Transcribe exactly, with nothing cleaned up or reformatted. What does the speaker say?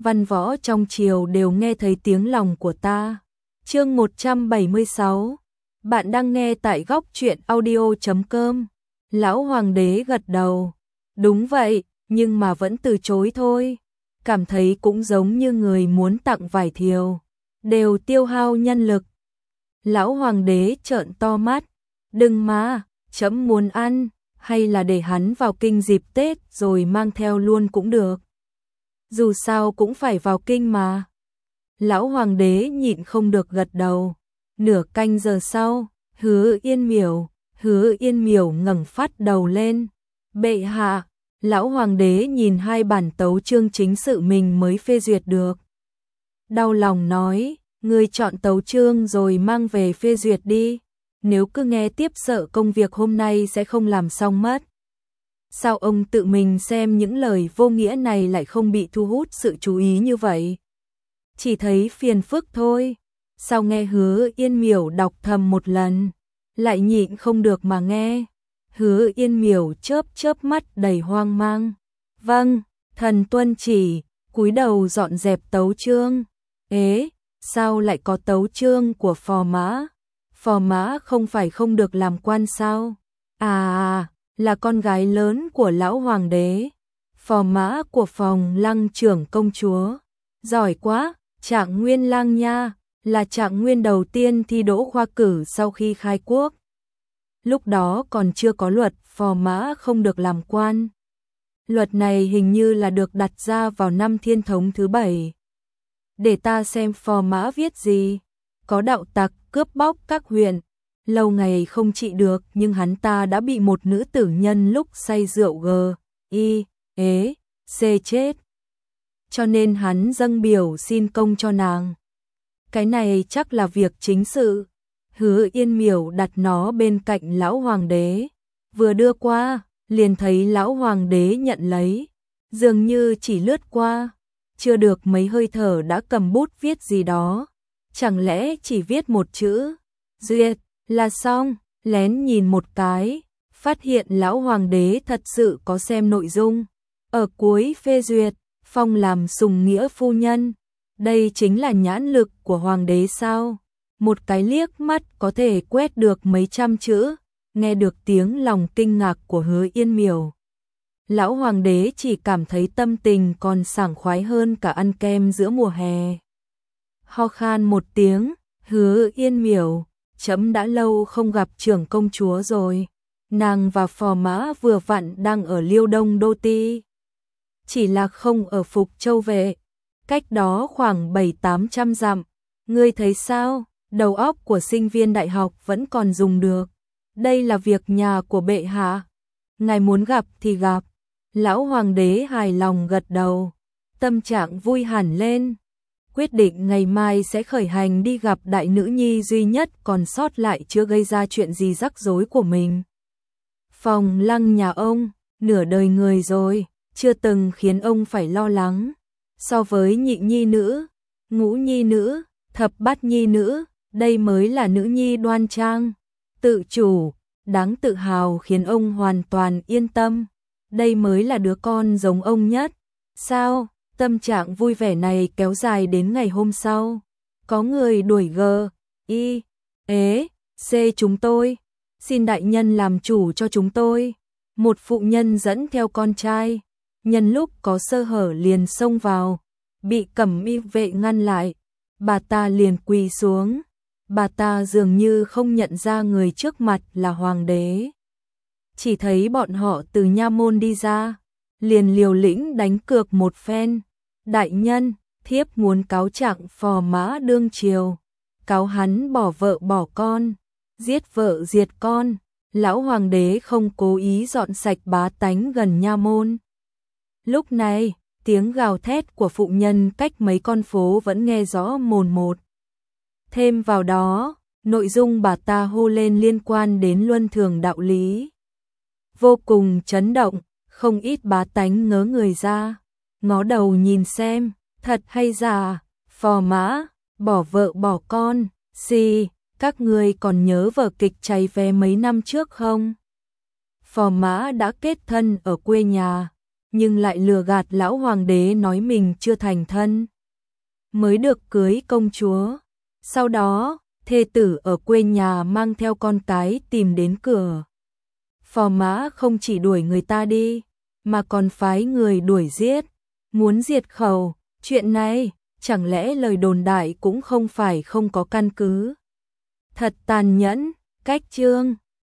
văn võ trong triều đều nghe thấy tiếng lòng của ta. Chương một trăm bảy mươi sáu. Bạn đang nghe tại góc truyện audio chấm com. Lão hoàng đế gật đầu. Đúng vậy, nhưng mà vẫn từ chối thôi. Cảm thấy cũng giống như người muốn tặng vải thiều, đều tiêu hao nhân lực. Lão hoàng đế trợn to mắt. Đừng mà, trẫm muốn ăn, hay là để hắn vào kinh dịp Tết rồi mang theo luôn cũng được. Dù sao cũng phải vào kinh mà. Lão hoàng đế nhịn không được gật đầu. Nửa canh giờ sau, Hứa Yên Miểu, Hứa Yên Miểu ngẩng phát đầu lên. Bệ hạ, lão hoàng đế nhìn hai bản tấu chương chính sự mình mới phê duyệt được. Đau lòng nói, ngươi chọn tấu chương rồi mang về phê duyệt đi. Nếu cứ nghe tiếp sợ công việc hôm nay sẽ không làm xong mất. Sao ông tự mình xem những lời vô nghĩa này lại không bị thu hút sự chú ý như vậy? Chỉ thấy phiền phức thôi. Sao nghe Hứa Yên Miểu đọc thầm một lần, lại nhịn không được mà nghe. Hứa Yên Miểu chớp chớp mắt đầy hoang mang. Vâng, thần tuân chỉ, cúi đầu dọn dẹp tấu chương. Ế, sao lại có tấu chương của phò mã? Phò mã không phải không được làm quan sao? À, là con gái lớn của lão hoàng đế. Phò mã của phòng Lăng trưởng công chúa. Giỏi quá, Trạng Nguyên Lang nha, là Trạng Nguyên đầu tiên thi đỗ khoa cử sau khi khai quốc. Lúc đó còn chưa có luật phò mã không được làm quan. Luật này hình như là được đặt ra vào năm Thiên Thống thứ bảy. Để ta xem phò mã viết gì. Có đạo tặc cướp bóc các huyện, lâu ngày không trị được, nhưng hắn ta đã bị một nữ tử nhân lúc say rượu g, y, ế, c chết. Cho nên hắn dâng biểu xin công cho nàng. Cái này chắc là việc chính sự. Hứa Yên Miểu đặt nó bên cạnh lão hoàng đế. Vừa đưa qua, liền thấy lão hoàng đế nhận lấy. Dường như chỉ lướt qua, chưa được mấy hơi thở đã cầm bút viết gì đó. Chẳng lẽ chỉ viết một chữ duyệt là xong? Lén nhìn một cái, phát hiện lão hoàng đế thật sự có xem nội dung. Ở cuối phê duyệt, phong làm sùng nghĩa phu nhân. Đây chính là nhãn lực của hoàng đế sao? Một cái liếc mắt có thể quét được mấy trăm chữ. Nghe được tiếng lòng kinh ngạc của Hứa Yên Miểu, lão hoàng đế chỉ cảm thấy tâm tình còn sảng khoái hơn cả ăn kem giữa mùa hè. Ho khan một tiếng, Hứa Yên Miểu, trẫm đã lâu không gặp trưởng công chúa rồi. Nàng và phò mã vừa vặn đang ở Liêu Đông Đô Ti. Chỉ là không ở Phục Châu Vệ, cách đó khoảng bảy tám trăm dặm. Ngươi thấy sao? Đầu óc của sinh viên đại học vẫn còn dùng được. Đây là việc nhà của bệ hạ. Ngài muốn gặp thì gặp. Lão hoàng đế hài lòng gật đầu. Tâm trạng vui hẳn lên. Quyết định ngày mai sẽ khởi hành đi gặp đại nữ nhi duy nhất còn sót lại chưa gây ra chuyện gì rắc rối của mình. Phòng Lăng nhà ông, nửa đời người rồi, chưa từng khiến ông phải lo lắng. So với nhị nhi nữ, ngũ nhi nữ, thập bát nhi nữ, đây mới là nữ nhi đoan trang, tự chủ, đáng tự hào, khiến ông hoàn toàn yên tâm. Đây mới là đứa con giống ông nhất. Sao? Tâm trạng vui vẻ này kéo dài đến ngày hôm sau. Có người đuổi g, y, ế, c chúng tôi. Xin đại nhân làm chủ cho chúng tôi. Một phụ nhân dẫn theo con trai. Nhân lúc có sơ hở liền xông vào. Bị cẩm y vệ ngăn lại. Bà ta liền quỳ xuống. Bà ta dường như không nhận ra người trước mặt là hoàng đế. Chỉ thấy bọn họ từ nha môn đi ra. Liền liều lĩnh đánh cược một phen. Đại nhân, thiếp muốn cáo trạng phò mã đương triều. Cáo hắn bỏ vợ bỏ con, giết vợ diệt con. Lão hoàng đế không cố ý dọn sạch bá tánh gần nha môn. Lúc này, tiếng gào thét của phụ nhân cách mấy con phố vẫn nghe rõ mồn một. Thêm vào đó, nội dung bà ta hô lên liên quan đến luân thường đạo lý. Vô cùng chấn động, không ít bá tánh ngớ người ra. Ngó đầu nhìn xem, thật hay giả, phò mã, bỏ vợ bỏ con, xì, các người còn nhớ vở kịch cháy vé mấy năm trước không? Phò mã đã kết thân ở quê nhà, nhưng lại lừa gạt lão hoàng đế nói mình chưa thành thân, mới được cưới công chúa. Sau đó, thê tử ở quê nhà mang theo con cái tìm đến cửa. Phò mã không chỉ đuổi người ta đi, mà còn phái người đuổi giết, muốn diệt khẩu. Chuyện này, chẳng lẽ lời đồn đại cũng không phải không có căn cứ. Thật tàn nhẫn, cách chương